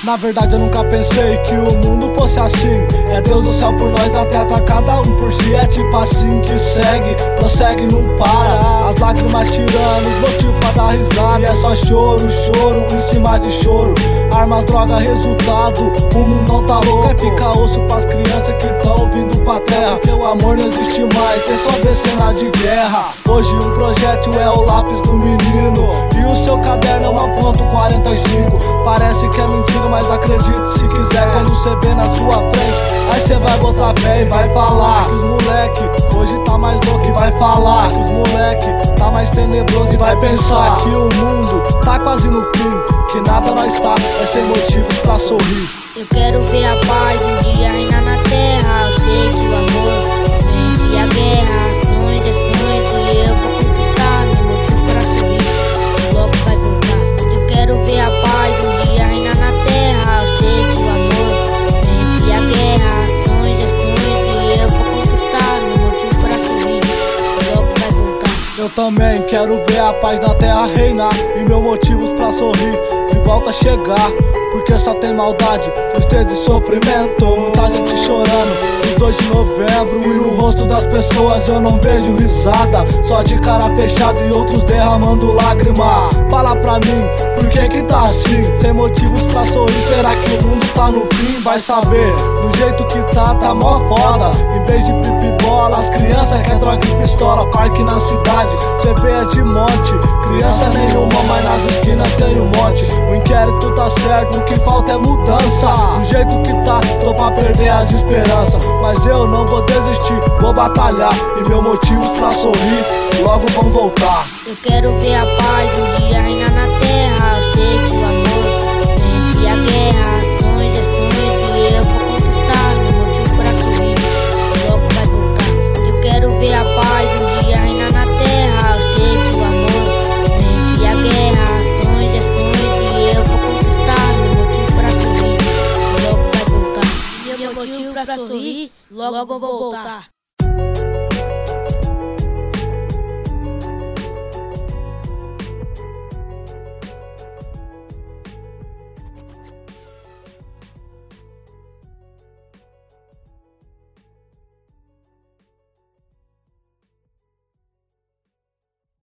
Na verdade eu nunca pensei que o mundo fosse assim. É Deus do céu por nós, da terra cada um por si. É tipo assim que segue, prossegue, não para. As lágrimas tirando os motivos pra dar risada. E é só choro, choro em cima de choro. Armas, droga, resultado, o mundo tá louco. Quer ficar osso pras crianças que tão vindo pra terra. Porque o amor não existe mais, é só ver cena de guerra. Hoje um projétil é o lápis do menino e o seu caderno é uma .45. Parece que é mentira, mas acredite se quiser. Quando cê vê na sua frente, aí cê vai botar fé e vai falar que os moleque hoje tá mais louco. E vai falar que os moleque tá mais tenebroso. E vai pensar que o mundo tá quase no fim, que nada nós tá, é sem motivos pra sorrir. Eu quero ver a paz um dia reinar na terra. Eu sei que o amor vence a guerra. Ações e ações e eu vou conquistar. Meu motivo pra sorrir logo vai voltar. Eu quero ver a paz um dia reinar na terra. Eu sei que o amor vence a guerra. Ações e ações e eu vou conquistar. Meu motivo pra sorrir logo vai voltar. Eu também quero ver a paz na terra reinar e meus motivos pra sorrir de volta a chegar. Porque só tem maldade, tristeza e sofrimento. Muita gente chorando nos 2 de novembro. E no rosto das pessoas eu não vejo risada, só de cara fechada e outros derramando lágrima. Fala pra mim, por que tá assim? Sem motivos pra sorrir, será que o mundo tá no fim? Vai saber, do jeito que tá mó foda. Em vez de pipi bola, as crianças quer droga e pistola. Parque na cidade, cê vê é de monte. Criança nenhuma, mas nas esquinas tem um monte. O inquérito tá certo, o que falta é mudança. Do jeito que tá, tô pra perder as esperanças. Mas eu não vou desistir, vou batalhar. E meus motivos pra sorrir logo vão voltar. Eu quero ver a paz um dia reinar na terra. Eu sei que o amor vence a guerra. Ações e ações e eu vou conquistar. Meu motivo pra sorrir logo vai voltar. Eu quero ver a paz um dia reinar na terra. Eu sei que o amor vence a guerra. Ações e ações e eu vou conquistar. Meu motivo pra sorrir logo vai voltar. Meu motivo pra sorrir logo vou voltar.